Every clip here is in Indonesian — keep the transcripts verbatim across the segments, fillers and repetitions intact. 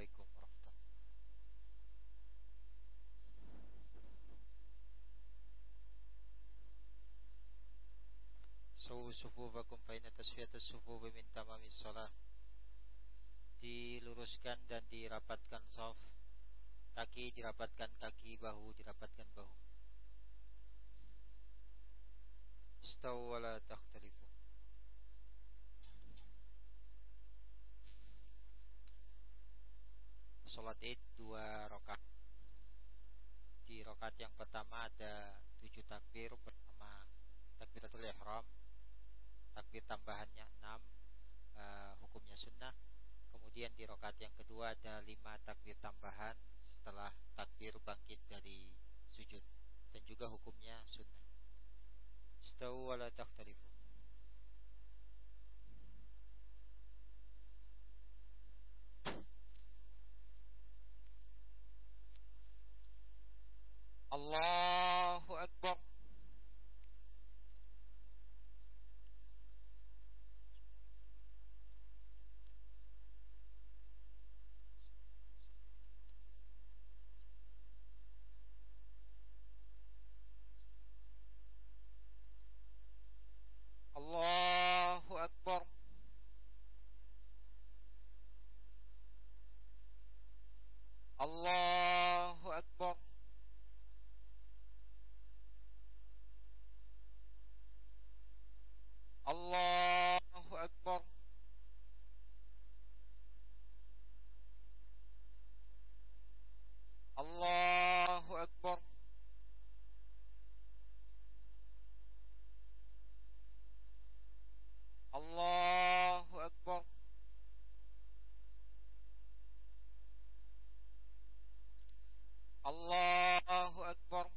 Assalamualaikum warahmatullahi wabarakatuh. Sawu sufufakum fa inna tasfiyatas sufufi min tamamis shalah. Diluruskan dan dirapatkan shaf. Kaki dirapatkan kaki, bahu dirapatkan bahu. Istaw wa la takhtalifu. Salat Id dua rakaat. Di rakaat yang pertama ada tujuh takbir bersama takbiratul ihram. Takbir tambahannya enam, uh, hukumnya sunnah. Kemudian di rakaat yang kedua ada lima takbir tambahan setelah takbir bangkit dari sujud, dan juga hukumnya sunnah. Istaw wa la takhtalifu. Allahu Akbar. Allahu Akbar. Allahu Akbar. Allahu Akbar. Allahu Akbar. Allahu Akbar. Allahu Akbar.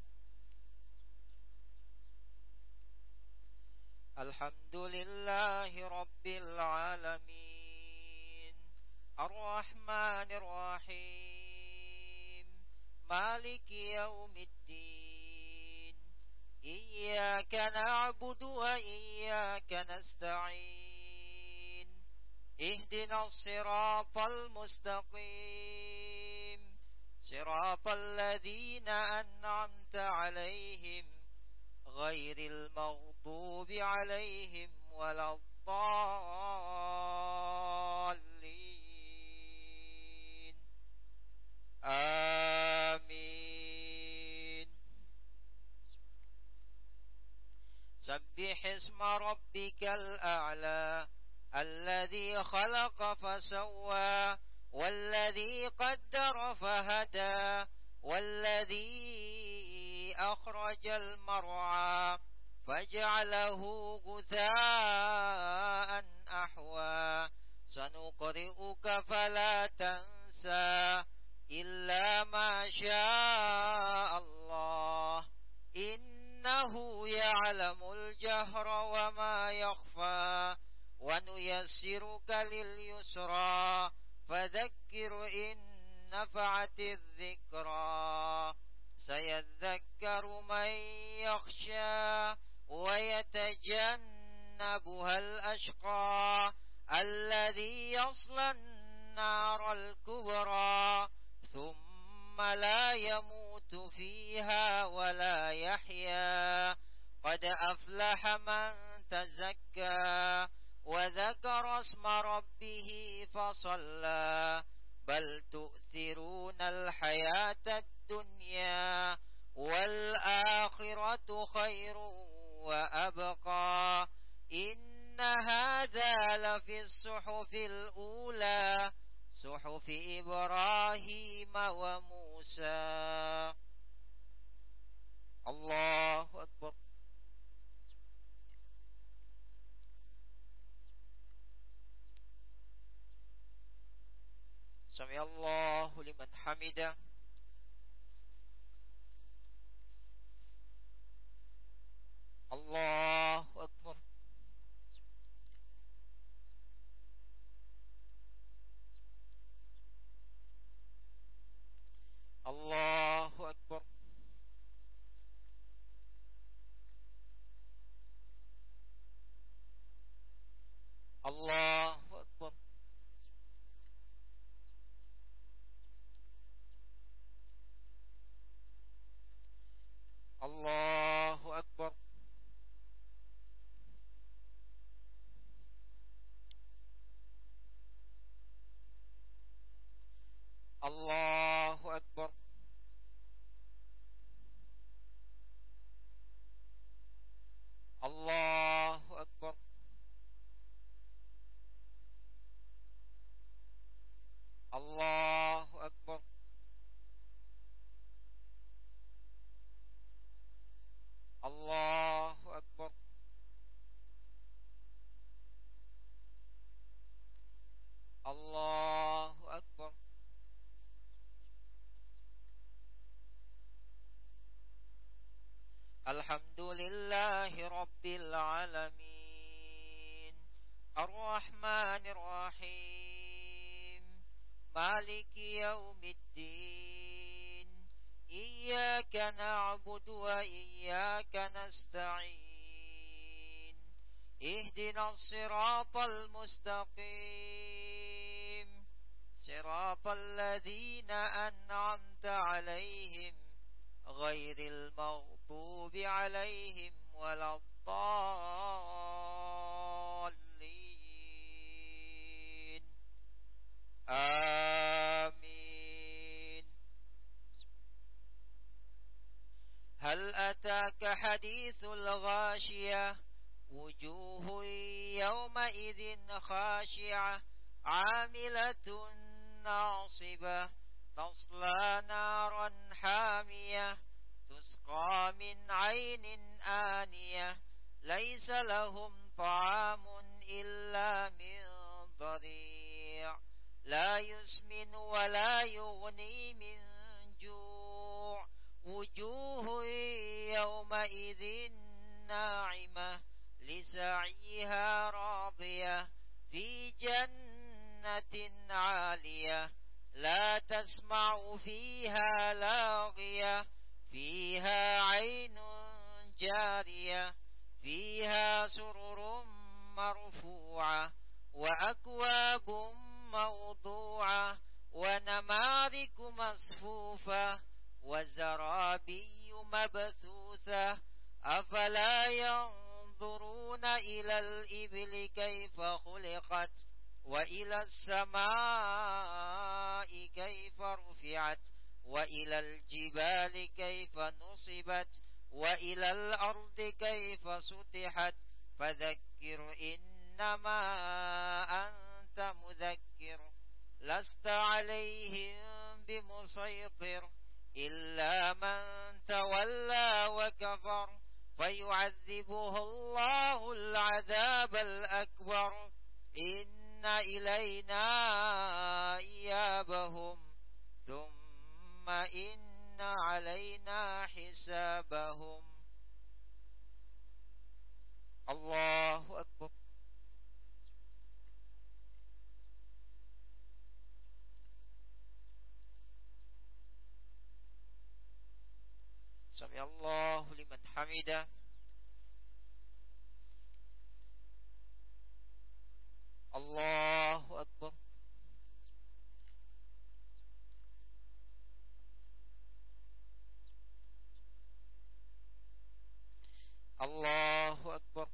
Alhamdulillahi Rabbil Alamin, Ar-Rahmanir Rahim, Maliki Yawmiddin. Iyyaka na'budu wa iyyaka nasta'in. Ihdinas siratal mustaqim, siratal ladzina an'amta 'alaihim ghairil maghdubi 'alaihim waladdallin. Amin. Sabbih isma rabbikal a'la alladhi khalaqa fasawwa walladhi qaddara fahada والذي أخرج المرعى فجعله غثاء أحوى سنقرئك فلا تنسى إلا ما شاء الله إنه يعلم الجهر وما يخفى ونيسرك لليسرى فذكر إن نفعت الذكرى سيذكر من يخشى ويتجنبها الأشقى الذي يصلى النار الكبرى ثم لا يموت فيها ولا يحيا قد أفلح من تزكى وذكر اسم ربه فصلى بل تؤثرون الحياة الدنيا والآخرة خير وأبقى إن هذا لفي الصحف الأولى صحف إبراهيم وموسى. الله أكبر. Sami Allahu liman hamidah. Allahu Akbar. Allahu Akbar. Allahu Akbar. أكبر. الله أكبر. الله أكبر. الله أكبر. الله أكبر. الحمد لله رب العالمين، الرحمن الرحيم، مالك يوم الدين، إياك نعبد وإياك نستعين، اهدنا الصراط المستقيم، صراط الذين أنعمت عليهم غير المغضوب عليهم ولا الضالين. آمين. هل أتاك حديث الغاشية؟ وجوه يومئذ خاشعة عاملة ناصبة تصلى نارا حامية تسقى من عين آنية ليس لهم طعام إلا من ضريع لا يسمن ولا يغني من جوع وجوه يومئذ ناعمة لسعيها راضية في جنة عالية لا تسمع فيها لاغية فيها عين جارية فيها سرر مرفوعة وأكواب موضوعة ونمارق مصفوفة وزرابي مبثوثة أفلا ينظرون إلى الإبل كيف خلقت وإلى السماء كيف رفعت وإلى الجبال كيف نصبت وإلى الأرض كيف سطحت فذكر إنما أنت مذكر لست عليهم بمسيطر إلا من تولى وكفر فيعذبه الله العذاب الأكبر إن إلينا إيابهم ثم إن علينا حسابهم. الله أكبر. سمع الله لمن حمده. الله أكبر. الله أكبر.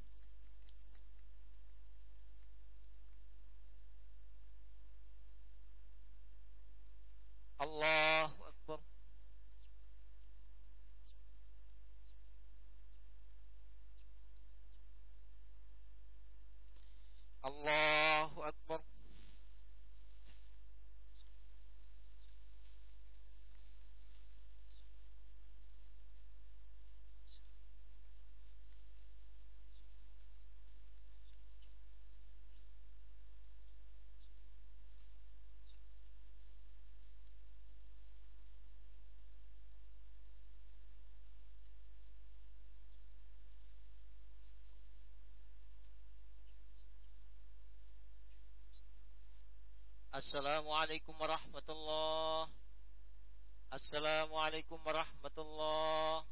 الله أكبر. الله أكبر. السلام عليكم ورحمة الله. السلام عليكم ورحمة الله.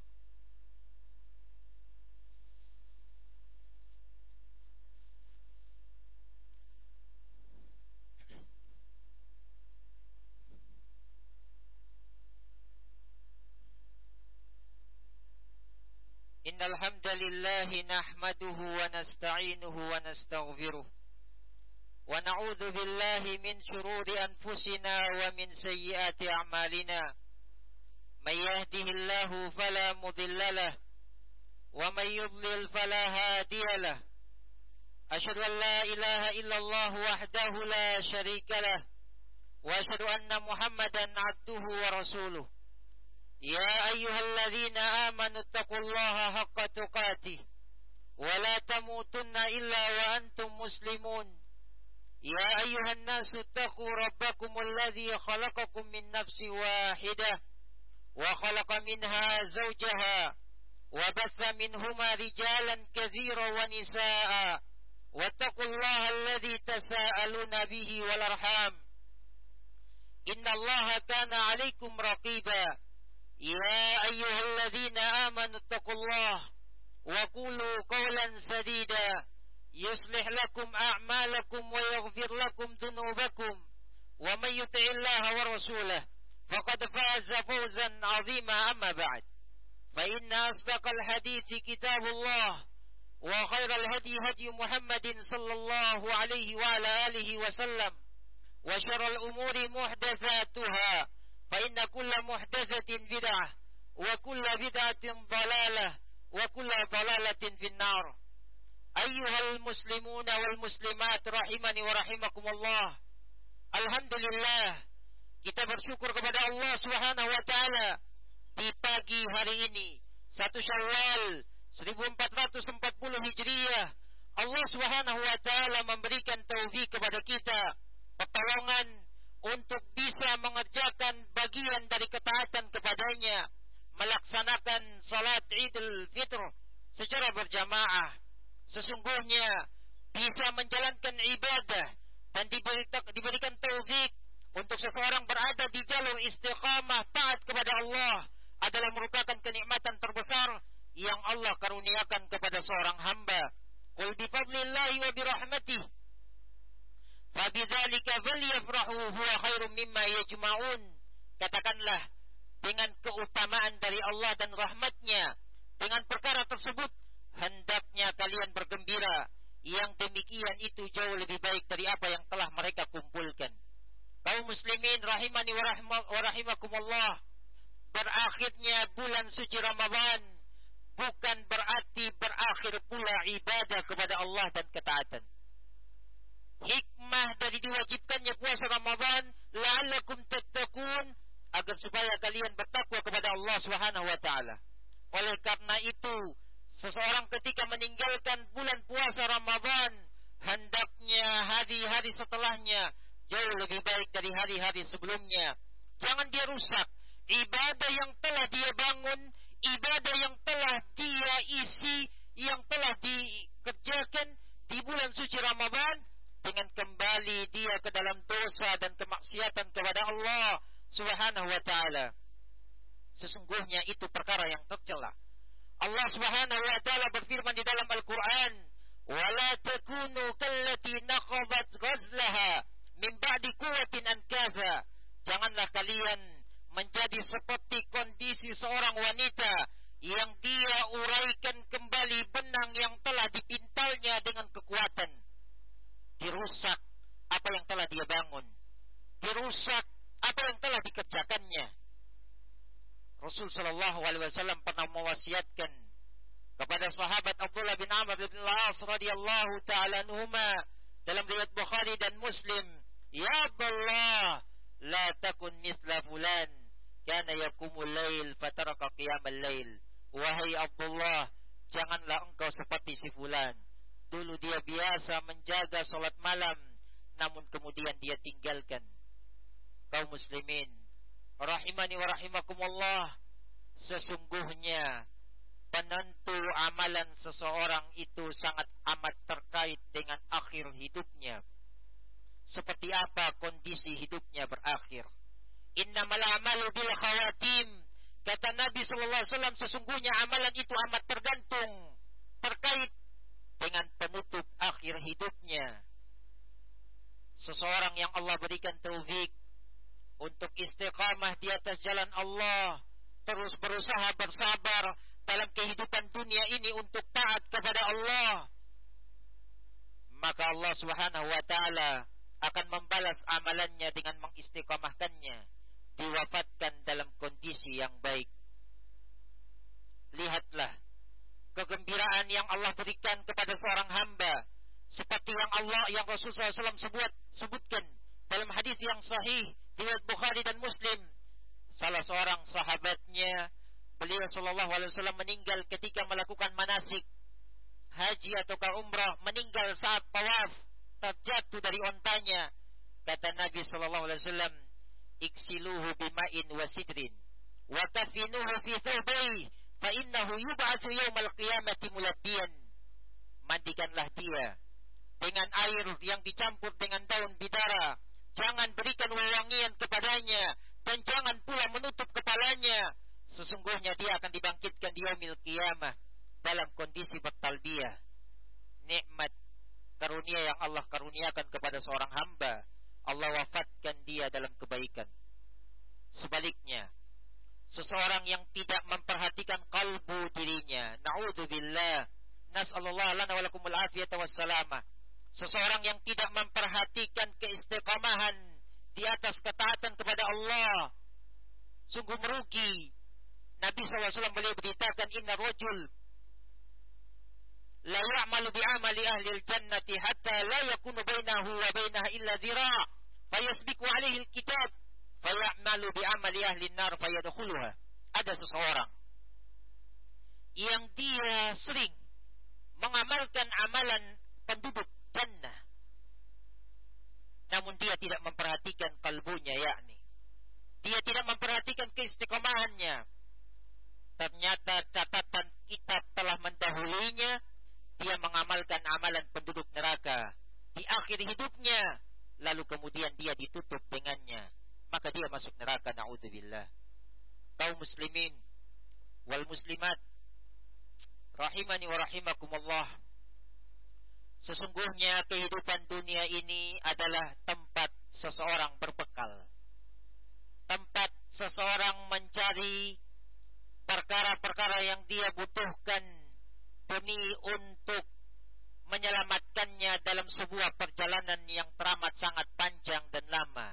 إن الحمد لله نحمده ونستعينه ونستغفره ونعوذ بالله من شرور أنفسنا ومن سيئات أعمالنا من يهده الله فلا مضل له ومن يضلل فلا هادي له أشهد أن لا إله إلا الله وحده لا شريك له وأشهد أن محمدا عبده ورسوله يا أيها الذين آمنوا اتقوا الله حق تقاته ولا تموتن إلا وأنتم مسلمون يا أيها الناس اتقوا ربكم الذي خلقكم من نفس واحدة وخلق منها زوجها وبث منهما رجالا كثيرا ونساء واتقوا الله الذي تساءلون به والأرحام إن الله كان عليكم رقيبا يا أيها الذين آمنوا اتقوا الله وقولوا قولا سديدا يصلح لكم أعمالكم ويغفر لكم ذنوبكم ومن يطع الله ورسوله فقد فاز فوزا عظيما. أما بعد فإن أصدق الحديث كتاب الله وخير الهدي هدي محمد صلى الله عليه وعلى آله وسلم وشر الأمور محدثاتها فإن كل محدثة بدعة وكل بدعة ضلالة وكل ضلالة في النار. أيها المسلمون والmuslimat rahimani wa rahimakumullah. Alhamdulillah, kita bersyukur kepada Allah Subhanahu wa taala di pagi hari ini satu Syawal seribu empat ratus empat puluh Hijriah. Allah Subhanahu wa taala memberikan taufik kepada kita, pertolongan untuk bisa mengerjakan bagian dari ketaatan kepadanya, melaksanakan salat Idul Fitr secara berjamaah. Sesungguhnya bisa menjalankan ibadah dan diberikan taufik untuk seseorang berada di jalur istiqamah taat kepada Allah adalah merupakan kenikmatan terbesar yang Allah karuniakan kepada seorang hamba. Qul bi fadlillahi wa bi rahmatih fa bidzalika falyafrahu huwa khairum mimma yajma'un. Katakanlah, dengan keutamaan dari Allah dan rahmatnya, dengan perkara tersebut hendaknya kalian bergembira, yang demikian itu jauh lebih baik dari apa yang telah mereka kumpulkan. Kaum muslimin rahimani wa rahimakumullah, berakhirnya bulan suci Ramadan bukan berarti berakhir pula ibadah kepada Allah dan ketaatan. Hikmah dari diwajibkannya puasa Ramadan la'allakum tattaqun, agar supaya kalian bertakwa kepada Allah Subhanahu wa taala. Oleh karena itu, seseorang ketika meninggalkan bulan puasa Ramadan, hendaknya hari-hari setelahnya jauh lebih baik dari hari-hari sebelumnya. Jangan dia rusak ibadah yang telah dia bangun, ibadah yang telah dia isi, yang telah dikerjakan di bulan suci Ramadan, dengan kembali dia ke dalam dosa dan kemaksiatan kepada Allah Subhanahu wa taala. Sesungguhnya itu perkara yang tercela. Allah Subhanahu wa taala berfirman di dalam Al-Qur'an, "Wala takunu kallati naqabat ghazlaha min ba'di quwwatin ankaza." Janganlah kalian menjadi seperti kondisi seorang wanita yang dia uraikan kembali benang yang telah dipintalnya dengan kekuatan. Dirusak apa yang telah dia bangun, dirusak apa yang telah dikerjakannya. Rasul sallallahu alaihi wasallam pernah mewasiatkan kepada sahabat Abdullah bin Amr bin Al-As radhiyallahu taala anhuma dalam riwayat Bukhari dan Muslim, "Ya Abdullah, la takun misla fulan, kana yaqumul lail fataraka qiyamal lail." Wahai Abdullah, janganlah engkau seperti si fulan. Dulu dia biasa menjaga salat malam, namun kemudian dia tinggalkan. Kaum muslimin rahimani wa rahimakumullah, sesungguhnya penentu amalan seseorang itu sangat amat terkait dengan akhir hidupnya. Seperti apa kondisi hidupnya berakhir. Innamal a'malu bil khawatim. Kata Nabi sallallahu alaihi wasallam, sesungguhnya amalan itu amat tergantung, terkait dengan penutup akhir hidupnya. Seseorang yang Allah berikan taufik untuk istiqamah di atas jalan Allah, terus berusaha bersabar dalam kehidupan dunia ini untuk taat kepada Allah, maka Allah Subhanahu wa taala akan membalas amalannya dengan mengistiqamahkannya, diwafatkan dalam kondisi yang baik. Lihatlah kegembiraan yang Allah berikan kepada seorang hamba, seperti yang Allah, yang Rasulullah shallallahu alaihi wasallam sebut, sebutkan dalam hadis yang sahih riwayat Bukhari dan Muslim. Salah seorang sahabatnya, beliau Shallallahu Alaihi Wasallam meninggal ketika melakukan manasik haji atau umrah, meninggal saat tawaf, terjatuh dari ontanya. Kata Nabi Shallallahu Alaihi Wasallam, iksiluhu bima'in wa sidrin, wa kafinuhu fi thawbai, fa innahu yub'atsu yawmal qiyamati mulabbiyan. Mandikanlah dia dengan air yang dicampur dengan daun bidara, jangan berikan wewangian kepadanya, dan jangan pula menutup kepalanya. Sesungguhnya dia akan dibangkitkan di yaumil qiyamah dalam kondisi bertalbiyah. Nikmat karunia yang Allah karuniakan kepada seorang hamba, Allah wafatkan dia dalam kebaikan. Sebaliknya, seseorang yang tidak memperhatikan kalbu dirinya, na'udzubillah, nas'alullah lana wa lakumul afiyata wassalamah. Seseorang yang tidak memperhatikan keistiqamahan di atas ketaatan kepada Allah, sungguh merugi. Nabi shallallahu alaihi wasallam beliau beritakan, inna rajul la ya'malu bi'amali ahli al-jannati hatta la yakunu bainahu wa bainaha illa dhira' fayasbiqu alaihi al-kitab faya'malu bi'amali ahli an-nar fayadkhuluha. Ada seseorang yang dia sering mengamalkan amalan penduduk jannah, namun dia tidak memperhatikan kalbunya, yakni dia tidak memperhatikan keistiqomahannya. Ternyata catatan kitab telah mendahulunya, dia mengamalkan amalan penduduk neraka di akhir hidupnya, lalu kemudian dia ditutup dengannya, maka dia masuk neraka, na'udzubillah. Kaum muslimin wal muslimat rahimani wa rahimakumullah, sesungguhnya kehidupan dunia ini adalah tempat seseorang berbekal, tempat seseorang mencari perkara-perkara yang dia butuhkan demi untuk menyelamatkannya dalam sebuah perjalanan yang teramat sangat panjang dan lama.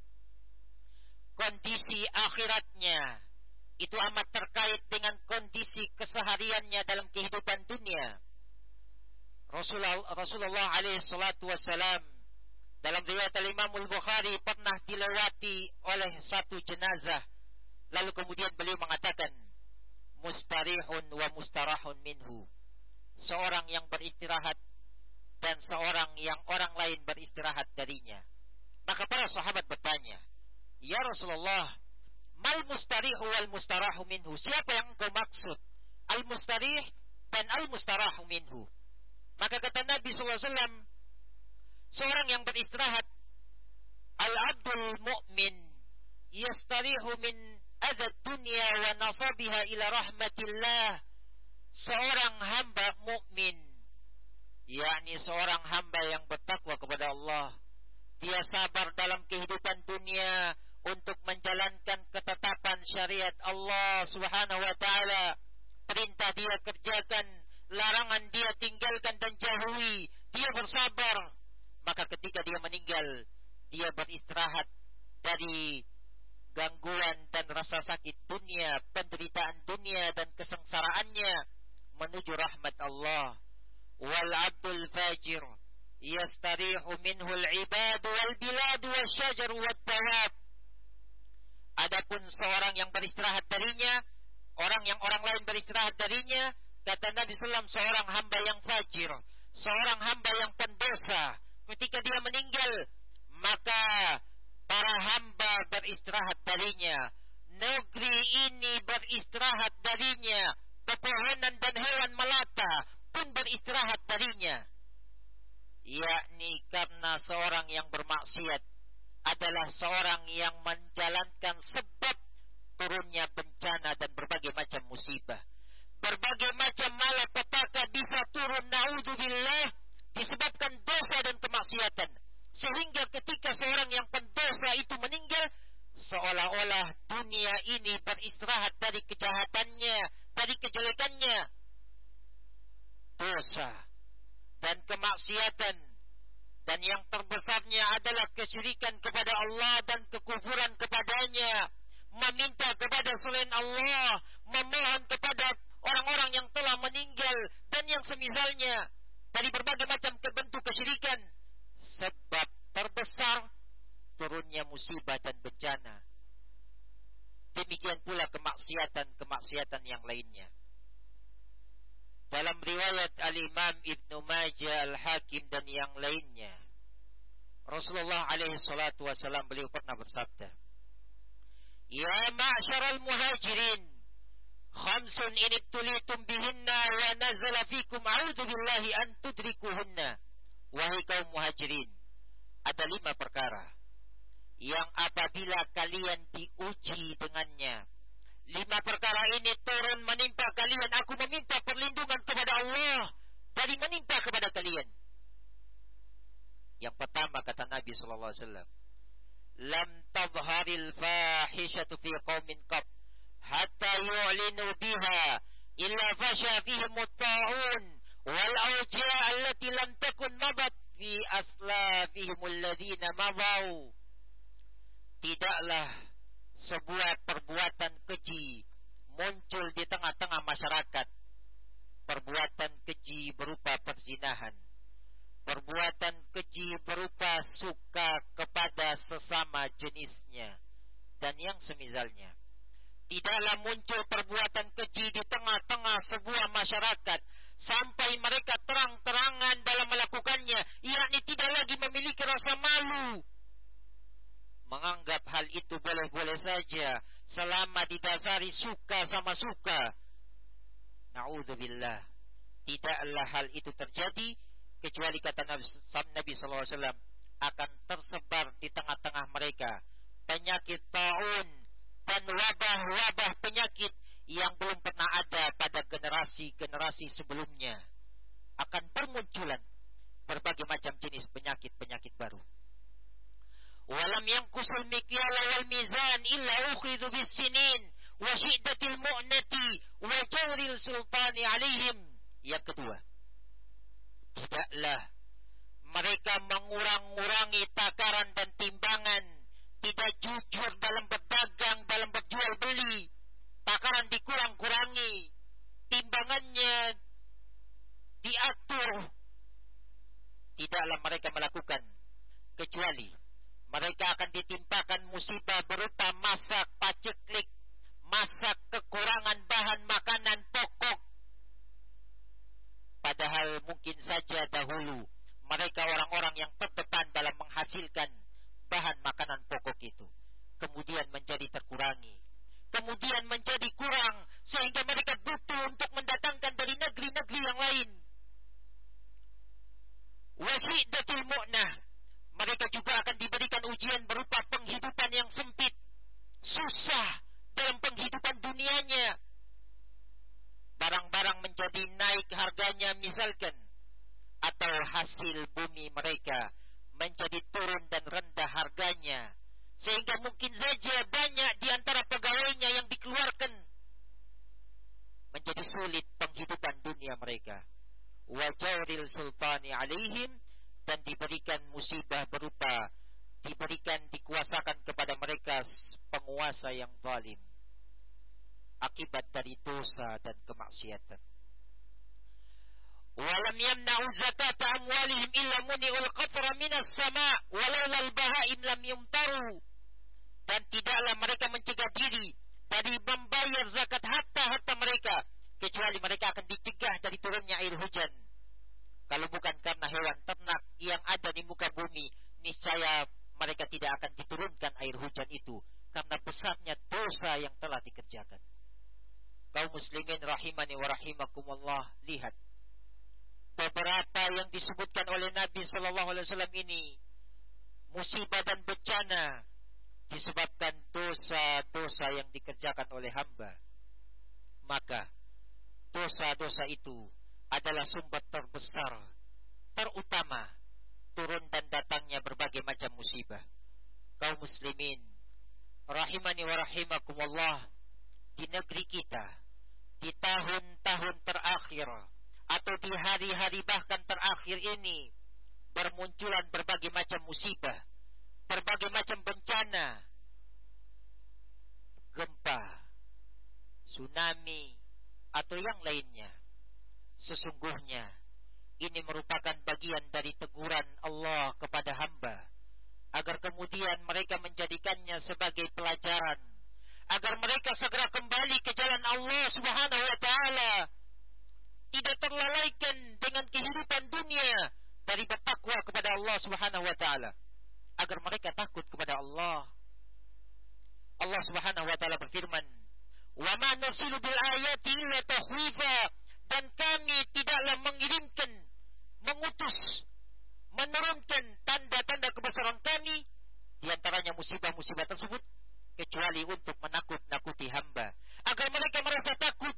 Kondisi akhiratnya itu amat terkait dengan kondisi kesehariannya dalam kehidupan dunia. Rasulullah, Rasulullah alaihi salatu wassalam dalam riwayat Imam Al-Bukhari pernah dilewati oleh satu jenazah, lalu kemudian beliau mengatakan, mustarihun wa mustarahun minhu, seorang yang beristirahat dan seorang yang orang lain beristirahat darinya. Maka para sahabat bertanya, ya Rasulullah, mal mustarihu wal mustarahu minhu, siapa yang engkau maksud, al mustarih dan al mustarahu minhu? Maka kata Nabi sallallahu alaihi wasallam, seorang yang beristirahat, al-abdul mu'min yastarihu min adad dunya wa nasabiha ila rahmatillah, seorang hamba mukmin, yakni seorang hamba yang bertakwa kepada Allah, dia sabar dalam kehidupan dunia untuk menjalankan ketetapan syariat Allah Subhanahu wa taala. Perintah dia kerjakan, larangan dia tinggalkan dan jauhi, dia bersabar. Maka ketika dia meninggal, dia beristirahat dari gangguan dan rasa sakit dunia, penderitaan dunia dan kesengsaraannya, menuju rahmat Allah. Wal abdul fajir yastarihu minhu al-ibad wal bilad wal syajar wal tawab. Adapun seorang yang beristirahat darinya, orang yang orang lain beristirahat darinya, kata Nabi sallallahu alaihi wasallam, seorang hamba yang fajir, seorang hamba yang pendosa, ketika dia meninggal, maka para hamba beristirahat darinya, negeri ini beristirahat darinya, pepohonan dan hewan melata pun beristirahat darinya. Yakni karena seorang yang bermaksiat adalah seorang yang menjalankan sebab turunnya bencana dan berbagai macam musibah. Berbagai macam malapetaka bisa turun, na'udzubillah, disebabkan dosa dan kemaksiatan. Sehingga ketika seorang yang pendosa itu meninggal, seolah-olah dunia ini beristirahat dari kejahatannya, dari kejelekannya. Dosa dan kemaksiatan Dan yang terbesarnya adalah kesyirikan kepada Allah dan kekufuran kepadanya. Meminta kepada selain Allah, memohon kepada orang-orang yang telah meninggal dan yang semisalnya dari berbagai macam bentuk kesyirikan. Sebab terbesar turunnya musibah dan bencana. Demikian pula kemaksiatan-kemaksiatan yang lainnya. Dalam riwayat Al-Imam Ibnu Majah, Al-Hakim dan yang lainnya, Rasulullah alaihi salatu wasallam beliau pernah bersabda, "Ya ma'syaral muhajirin, khamsun in ibtulitum bihinna wa nazala fikum a'udzu billahi an tudrikuhunna." Wahai kaum muhajirin, ada lima perkara yang apabila kalian diuji dengannya, lima perkara ini turun menimpa kalian, aku meminta perlindungan kepada Allah dari menimpa kepada kalian. Yang pertama kata Nabi sallallahu alaihi wasallam, "Lam tadhharil fahishatu fi qaumin qab hatta yu'linu biha illa fasha fihim at-ta'un wal awja' allati lam takun mabat fi aslafihim alladhina mabaw." Tidaklah sebuah perbuatan keji muncul di tengah-tengah masyarakat. Perbuatan keji berupa perzinahan, perbuatan keji berupa suka kepada sesama jenisnya, dan yang semisalnya. Tidaklah muncul perbuatan keji di tengah-tengah sebuah masyarakat sampai mereka terang-terangan dalam melakukannya, yakni tidak lagi memiliki rasa malu, menganggap hal itu boleh-boleh saja selama didasari suka sama suka. Na'udzubillah. Tidaklah hal itu terjadi kecuali kata Nabi sallallahu alaihi wasallam akan tersebar di tengah-tengah mereka penyakit taun dan wabah-wabah penyakit yang belum pernah ada pada generasi-generasi sebelumnya. Akan bermunculan berbagai macam jenis penyakit-penyakit baru. Walam yanqusul mikyala wal mizan illa ukhidhu bis sinin wa syiddatil mu'nati wa jawril sultani alaihim. Yang kedua, tidaklah mereka mengurang-urangi takaran dan timbangan, tidak jujur dalam berdagang, dalam berjual beli. Takaran dikurang-kurangi, timbangannya diatur. Tidaklah mereka melakukan kecuali mereka akan ditimpakan musibah berupa masa paceklik, masa kekurangan bahan makanan pokok. Padahal mungkin saja dahulu mereka orang-orang yang terdepan dalam menghasilkan bahan makanan pokok itu, kemudian menjadi terkurangi, kemudian menjadi kurang, sehingga mereka butuh untuk mendatangkan dari negeri-negeri yang lain. Wasyiddatul mu'nah, mereka juga akan diberikan ujian berupa penghidupan yang sempit, susah dalam penghidupan dunianya. Barang-barang menjadi naik harganya misalkan, atau hasil bumi mereka menjadi turun dan rendah harganya, sehingga mungkin saja banyak di antara pegawainya yang dikeluarkan. Menjadi sulit penghidupan dunia mereka. Wa jawril sultani alaihim, dan diberikan musibah berupa diberikan dikuasakan kepada mereka penguasa yang zalim akibat dari dosa dan kemaksiatan. Walam yamna'u zakata amwalihim illa muni'ul qatra minas sama' walaula al-baha'im lam yumtaru. Dan tidaklah mereka mencegah diri dari membayar zakat harta-harta mereka kecuali mereka akan dicegah dari turunnya air hujan. Kalau bukan karena hewan ternak yang ada di muka bumi, niscaya mereka tidak akan diturunkan air hujan itu karena besarnya dosa yang telah dikerjakan. Kaum muslimin rahimani wa rahimakumullah, lihat beberapa yang disebutkan oleh Nabi sallallahu alaihi wasallam ini, musibah dan bencana disebabkan dosa-dosa yang dikerjakan oleh hamba. Maka dosa-dosa itu adalah sumber terbesar, terutama turun dan datangnya berbagai macam musibah. Kaum muslimin rahimani wa rahimakumullah, di negeri kita, di tahun-tahun terakhir atau di hari-hari bahkan terakhir ini, bermunculan berbagai macam musibah, berbagai macam bencana, gempa, tsunami, atau yang lainnya. Sesungguhnya ini merupakan bagian dari teguran Allah kepada hamba, agar kemudian mereka menjadikannya sebagai pelajaran, agar mereka segera kembali ke jalan Allah Subhanahu wa taala, tidak terlalaikan dengan kehidupan dunia dari bertakwa kepada Allah Subhanahu wa taala, agar mereka takut kepada Allah. Allah Subhanahu wa taala berfirman, "Wa ma nursilu bil ayati illa takhwifa," dan kami tidaklah mengirimkan, mengutus, menurunkan tanda-tanda kebesaran kami, di antaranya musibah-musibah tersebut, kecuali untuk menakut-nakuti hamba, agar mereka merasa takut.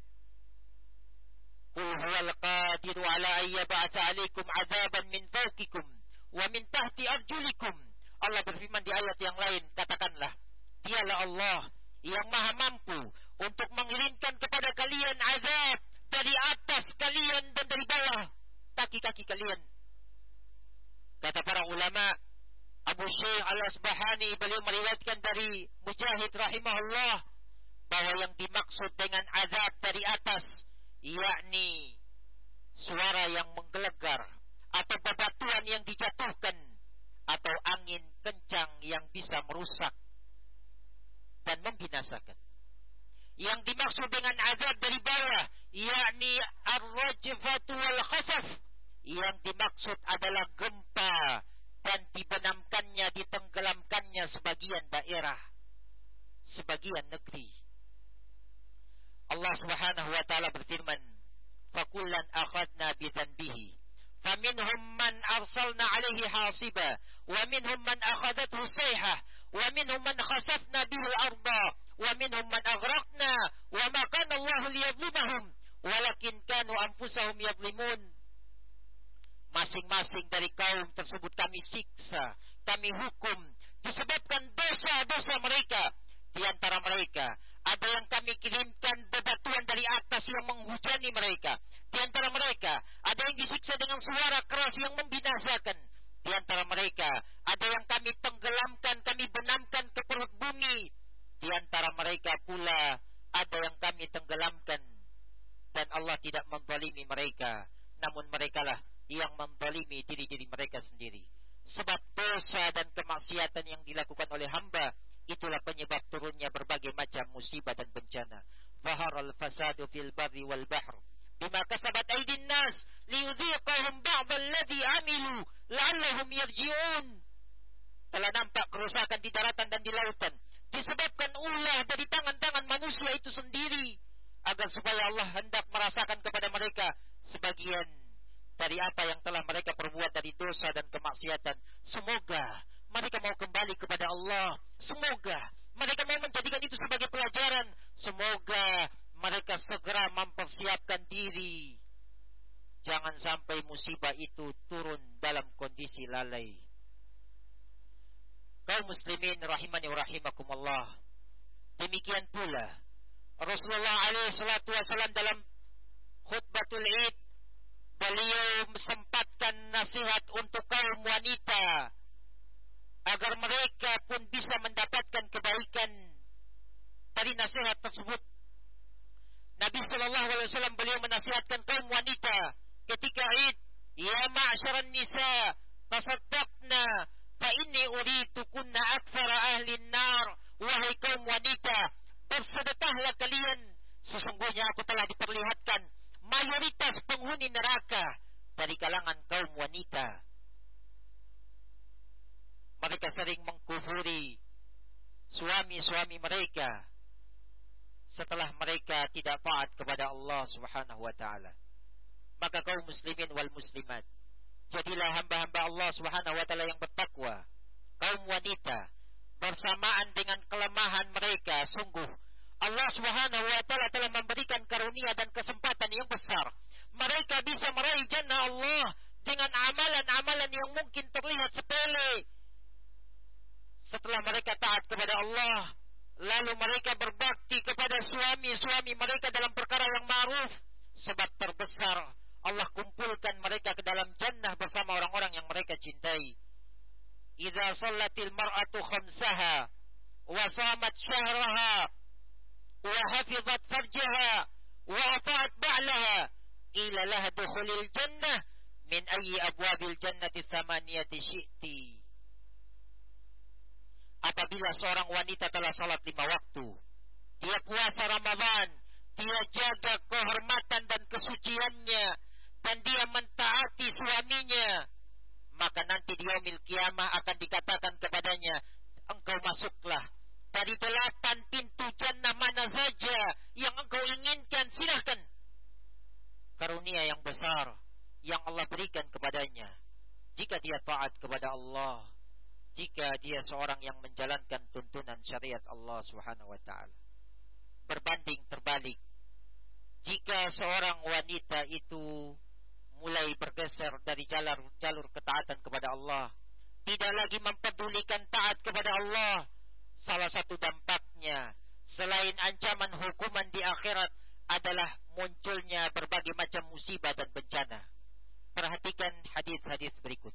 Qul huwal qadiru ala an yab'atsa 'alaikum 'adzaban min fawqikum wa min tahti arjulikum. Allah berfirman di ayat yang lain, katakanlah, dialah Allah yang maha mampu untuk mengirimkan kepada kalian azab dari atas kalian dan dari bawah kaki-kaki kalian. Kata para ulama, Abu Syekh Al-Asbahani, beliau meriwayatkan dari Mujahid rahimahullah, bahwa yang dimaksud dengan azab dari atas, yakni suara yang menggelegar, atau bebatuan yang dijatuhkan, atau angin kencang yang bisa merusak dan membinasakan. Yang dimaksud dengan azab dari bawah, yakni ar-rajfatu wal khasaf, yang dimaksud adalah gempa dan dibenamkannya, ditenggelamkannya sebagian daerah, sebagian negeri. Allah Subhanahu wa taala berfirman, "Fakullan akhadna bi dhanbihi, faminhum man arsalna 'alaihi hasiba, wa minhum man akhadathu sayhah, wa minhum man khasafna bihi al-ardha, wa minhum man aghraqna, wa ma kana Allah liyadhlimahum, walakin kanu anfusahum yadhlimun." Masing-masing dari kaum tersebut kami siksa, kami hukum disebabkan dosa-dosa mereka. Di antara mereka ada yang kami kirimkan bebatuan dari atas yang menghujani mereka. Di antara mereka ada yang disiksa dengan suara keras yang membinasakan. Di antara mereka ada yang kami tenggelamkan, kami benamkan ke perut bumi. Di antara mereka pula ada yang kami tenggelamkan, dan Allah tidak menzalimi mereka, namun merekalah yang menzalimi diri-diri mereka sendiri. Sebab dosa dan kemaksiatan yang dilakukan oleh hamba, itulah penyebab turunnya berbagai macam musibah dan bencana. Zaharal fasadu fil barri wal bahr bima kasabat aydin nas liyudhiqahum ba'd alladhi 'amilu la'allahum yarji'un. Telah nampak kerusakan di daratan dan di lautan disebabkan ulah dari tangan-tangan manusia itu sendiri, agar supaya Allah hendak merasakan kepada mereka sebagian dari apa yang telah mereka perbuat dari dosa dan kemaksiatan. Semoga mereka mau kembali kepada Allah. Semoga mereka mau menjadikan itu sebagai pelajaran. Semoga mereka segera mempersiapkan diri. Jangan sampai musibah itu turun dalam kondisi lalai. Kaum muslimin rahimani wa rahimakumullah, demikian pula Rasulullah alaihi salatu wasallam dalam khutbatul Id, beliau sempatkan nasihat untuk kaum wanita agar mereka pun bisa mendapatkan kebaikan dari nasihat tersebut. Nabi sallallahu alaihi wasallam beliau menasihatkan kaum wanita ketika Id, "Ya ma'syaran nisa, tasaddaqna fa inni uritukunna aktsara ahli an-nar." Wahai kaum wanita, bersedekahlah kalian, sesungguhnya aku telah diperlihatkan mayoritas penghuni neraka dari kalangan kaum wanita. Mereka sering mengkufuri suami-suami mereka setelah mereka tidak taat kepada Allah Subhanahu wa taala. Maka kaum muslimin wal muslimat, jadilah hamba-hamba Allah Subhanahu wa taala yang bertakwa. Kaum wanita, bersamaan dengan kelemahan mereka, sungguh Allah Subhanahu wa taala telah memberikan karunia dan kesempatan yang besar. Mereka bisa meraih jannah Allah dengan amalan-amalan yang mungkin terlihat sepele. Setelah mereka taat kepada Allah, lalu mereka berbakti kepada suami-suami mereka dalam perkara yang ma'ruf, sebab terbesar Allah kumpulkan mereka ke dalam jannah bersama orang-orang yang mereka cintai. Idza shallatil mar'atu khamsaha wa shamat syahraha wa hafizat farjaha wa ata'at ba'laha qila laha dukhulil jannah min ayyi abwabil jannati thamaniyati syi'ti. Apabila seorang wanita telah salat lima waktu, dia puasa Ramadan, dia jaga kehormatan dan kesuciannya, dan dia mentaati suaminya, maka nanti di yaumil kiamah akan dikatakan kepadanya, engkau masuklah dari delapan pintu jannah mana saja yang engkau inginkan, silahkan. Karunia yang besar yang Allah berikan kepadanya jika dia taat kepada Allah, jika dia seorang yang menjalankan tuntunan syariat Allah Subhanahu wa taala. Berbanding terbalik, jika seorang wanita itu mulai bergeser dari jalur jalur ketaatan kepada Allah, tidak lagi mempedulikan taat kepada Allah, salah satu dampaknya selain ancaman hukuman di akhirat adalah munculnya berbagai macam musibah dan bencana. Perhatikan hadis-hadis berikut.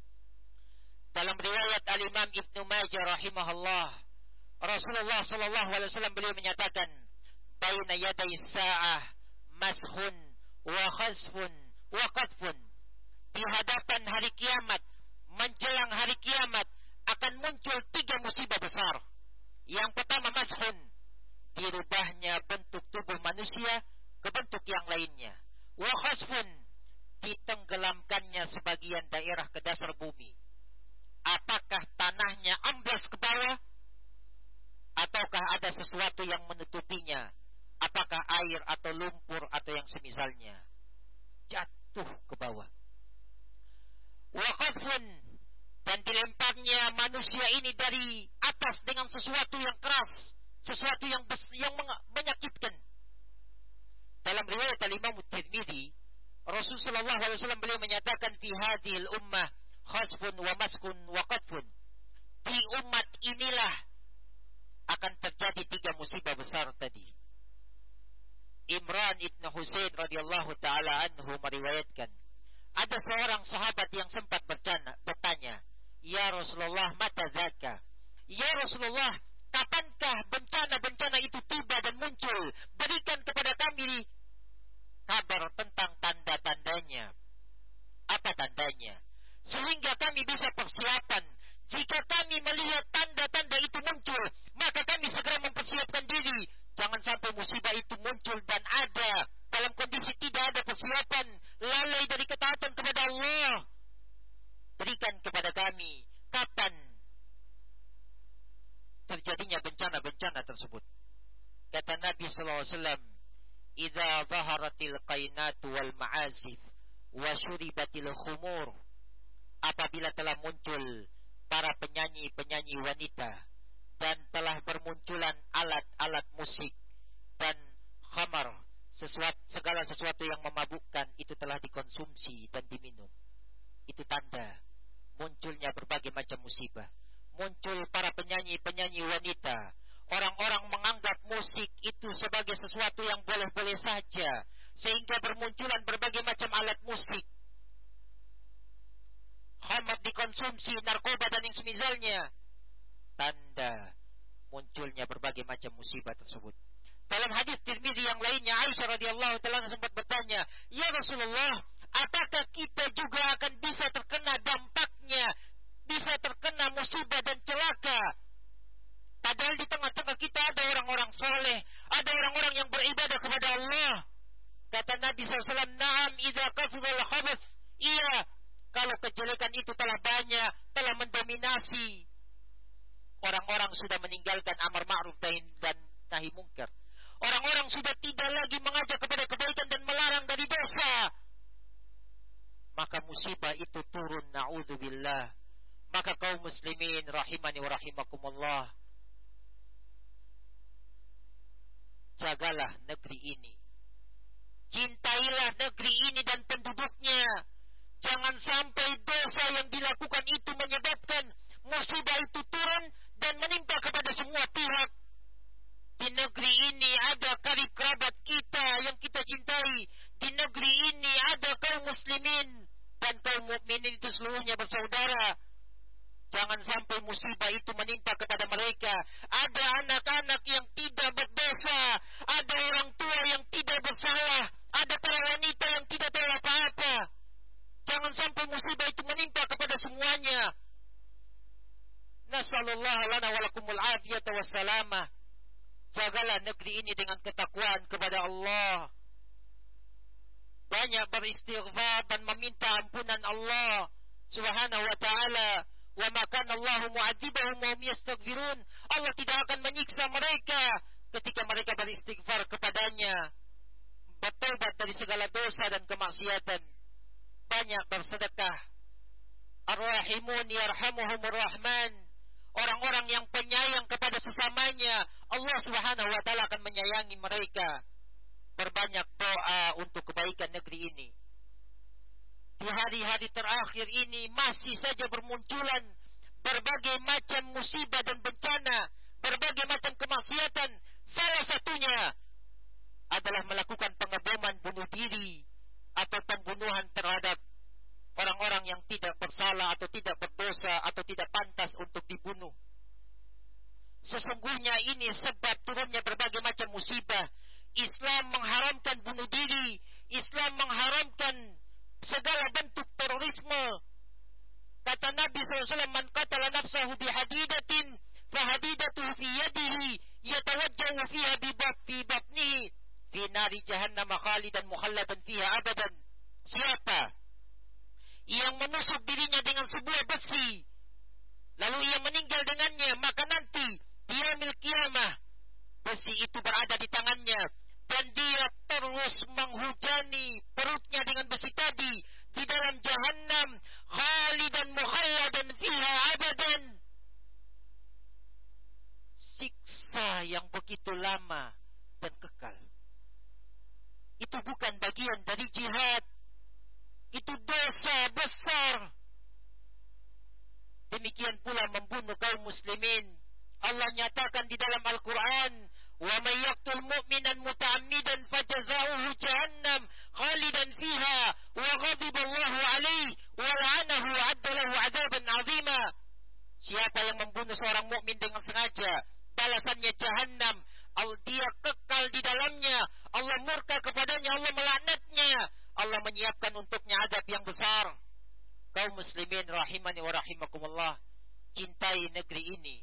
Dalam riwayat Al-Imam Ibnu Majah rahimahullah, Rasulullah sallallahu alaihi wasallam beliau menyatakan, baina yaday sa'ah mashun wa khasfun wa qadfun. Di hadapan hari kiamat, menjelang hari kiamat, akan muncul tiga musibah besar. Yang pertama mashun, dirubahnya bentuk tubuh manusia ke bentuk yang lainnya. Wa khasfun, ditenggelamkannya sebagian daerah ke dasar bumi. Apakah tanahnya amblas ke bawah, ataukah ada sesuatu yang menutupinya? Apakah air atau lumpur atau yang semisalnya? Jatuh ke bawah. Wa qadfun, dan dilemparnya manusia ini dari atas dengan sesuatu yang keras, sesuatu yang yang menyakitkan. Dalam riwayat Al-Imam Tirmidzi, Rasulullah sallallahu alaihi wasallam beliau menyatakan, fi hadhil ummah khasfun wa maskun wa qadfun. Di umat inilah akan terjadi tiga musibah besar tadi. Imran ibn Husain radhiyallahu taala anhu meriwayatkan, ada seorang sahabat yang sempat bertanya, bertanya, ya Rasulullah, mata zaka? Ya Rasulullah, kapankah bencana-bencana itu tiba dan muncul? Berikan kepada kami kabar tentang tanda-tandanya. Apa tandanya? Sehingga kami bisa persiapan. Jika kami melihat tanda-tanda itu muncul, maka kami segera mempersiapkan diri. Jangan sampai musibah itu muncul dan ada dalam kondisi tidak ada persiapan, lalai dari ketaatan kepada Allah. Berikan kepada kami kapan terjadinya bencana-bencana tersebut. Kata Nabi sallallahu alaihi wasallam, "Idza zaharatil qainatu wal ma'azif wa syuribatil khumur." Apabila telah muncul para penyanyi-penyanyi wanita dan telah bermunculan alat-alat musik dan khamar, sesuatu, segala sesuatu yang memabukkan itu telah dikonsumsi dan diminum, itu tanda munculnya berbagai macam musibah. Muncul para penyanyi-penyanyi wanita, orang-orang menganggap musik itu sebagai sesuatu yang boleh-boleh saja, sehingga bermunculan berbagai macam alat musik. Khamar dikonsumsi, narkoba dan yang semisalnya. Tanda munculnya berbagai macam musibah tersebut. Dalam hadis Tirmidzi yang lainnya, Aisyah radhiyallahu taala sempat bertanya, ya Rasulullah, apakah kita juga akan bisa terkena dampaknya, bisa terkena musibah dan celaka? Padahal di tengah-tengah kita ada orang-orang soleh, ada orang-orang yang beribadah kepada Allah. Kata Nabi sallallahu alaihi wasallam, na'am idza kasura al-khabath. Iya, kalau kejelekan itu telah banyak, telah mendominasi, orang-orang sudah meninggalkan amar ma'ruf dan nahi mungkar. Orang-orang sudah tidak lagi mengajak kepada kebaikan dan melarang dari dosa. Maka musibah itu turun, na'udzubillah. Maka kaum muslimin rahimani wa rahimakumullah, jagalah negeri ini. Cintailah negeri ini dan penduduknya. Jangan sampai dosa yang dilakukan itu menyebabkan musibah itu turun dan menimpa kepada semua pihak. Di negeri ini ada karib kerabat kita yang kita cintai. Di negeri ini ada kaum muslimin dan kaum mukminin itu seluruhnya bersaudara. Jangan sampai musibah itu menimpa kepada mereka. Ada anak-anak yang tidak berdosa, ada orang tua yang tidak bersalah, ada para wanita yang tidak tahu apa-apa. Jangan sampai musibah itu menimpa kepada semuanya. Nasallallahu lana wa lakumul afiyata wassalamah. Jagalah negeri ini dengan ketakwaan kepada Allah. Banyak beristighfar dan meminta ampunan Allah Subhanahu wa ta'ala. Wa ma kana Allahu mu'adzibahum wa hum yastaghfirun. Allah tidak akan menyiksa mereka ketika mereka beristighfar kepadanya, bertobat dari segala dosa dan kemaksiatan. Banyak bersedekah. Ar-Rahimun yarhamuhumur Rahman. Orang-orang yang penyayang kepada sesamanya, Allah Subhanahu wa ta'ala akan menyayangi mereka. Berbanyak doa untuk kebaikan negeri ini. Di hari-hari terakhir ini masih saja bermunculan berbagai macam musibah dan bencana, berbagai macam kemaksiatan. Salah satunya adalah melakukan pengeboman bunuh diri atau pembunuhan terhadap orang-orang yang tidak bersalah atau tidak berdosa atau tidak pantas untuk dibunuh. Sesungguhnya ini sebab turunnya berbagai macam musibah. Islam mengharamkan bunuh diri. Islam mengharamkan segala bentuk terorisme. Kata Nabi shallallahu alaihi wasallam, "Man qatala nafsahu bihadidatin, fahadidatuhu fi yadihi, yatawajjahu fiha bibab fi batnihi, fi nari jahannam khalidan mukhalladan fiha abadan." Siapa yang menusuk dirinya dengan sebuah besi, lalu ia meninggal dengannya, maka nanti di yaumil qiyamah besi itu berada di tangannya, dan dia terus menghujani perutnya dengan besi tadi di dalam jahannam, khalidan mukhalladan fiha abadan. Siksa yang begitu lama dan kekal. Itu bukan bagian dari jihad. Itu dosa besar. Demikian pula membunuh kaum muslimin. Allah nyatakan di dalam Al-Quran, "Wa may yaqtul mu'minan muta'ammidan fajazauhu jahannam khalidan fiha wa ghadiba Allahu 'alaihi wa la'anahu wa 'adda lahu 'adzaban 'azima." Siapa yang membunuh seorang mukmin dengan sengaja, balasannya jahannam. Dia kekal di dalamnya. Allah murka kepadanya, Allah melaknatnya. Allah menyiapkan untuknya azab yang besar. Kaum muslimin rahimani wa rahimakumullah, cintai negeri ini.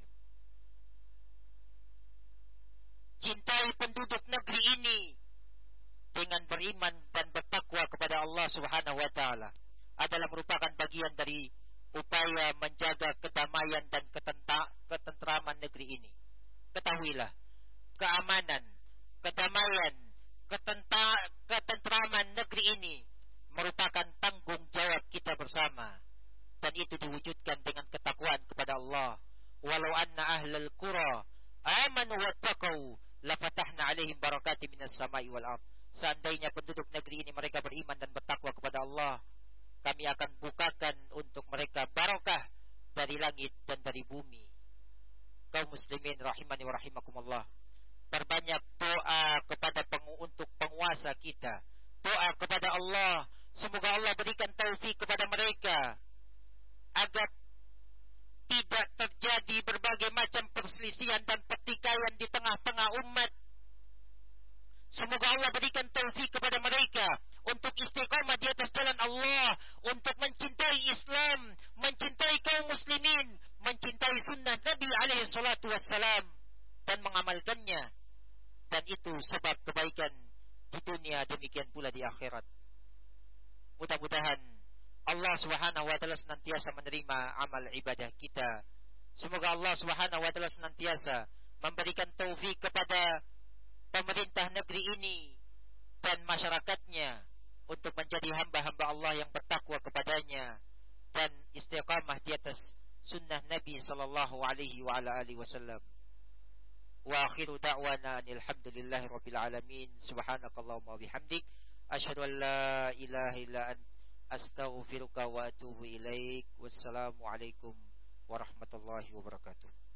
Cintai penduduk negeri ini dengan beriman dan bertakwa kepada Allah Subhanahu wa ta'ala adalah merupakan bagian dari upaya menjaga kedamaian dan ketenta, ketentraman negeri ini. Ketahuilah, keamanan, kedamaian, ketenta, ketentraman negeri ini merupakan tanggung jawab kita bersama, dan itu diwujudkan dengan ketakwaan kepada Allah. Walau anna ahlal qura amanu wattaqau lafatahna alaihim barakatim minas samai wal ardh. Seandainya penduduk negeri ini mereka beriman dan bertakwa kepada Allah, kami akan bukakan untuk mereka barakah dari langit dan dari bumi. Kaum muslimin rahimani wa rahimakumullah, perbanyak doa kepada pengu untuk penguasa kita. Doa kepada Allah, semoga Allah berikan taufik kepada mereka agar tidak terjadi berbagai macam perselisihan dan pertikaian di tengah-tengah umat. Semoga Allah berikan taufik kepada mereka untuk istiqamah di atas jalan Allah, untuk mencintai Islam, mencintai kaum muslimin, mencintai sunnah Nabi alaihi salatu wassalam, dan mengamalkannya. Dan itu sebab kebaikan di dunia, demikian pula di akhirat. Mudah-mudahan Allah Subhanahu wa ta'ala senantiasa menerima amal ibadah kita. Semoga Allah Subhanahu wa ta'ala senantiasa memberikan taufik kepada pemerintah negeri ini dan masyarakatnya untuk menjadi hamba-hamba Allah yang bertakwa kepadanya dan istiqamah di atas sunnah Nabi sallallahu alaihi wa ala alihi wasallam. Wa akhiru da'wana alhamdulillahi rabbil alamin. Subhanakallahumma wa bihamdik, asyhadu an la ilaha illa anta, astaghfiruka wa atubu ilaik. Wassalamu alaikum warahmatullahi wabarakatuh.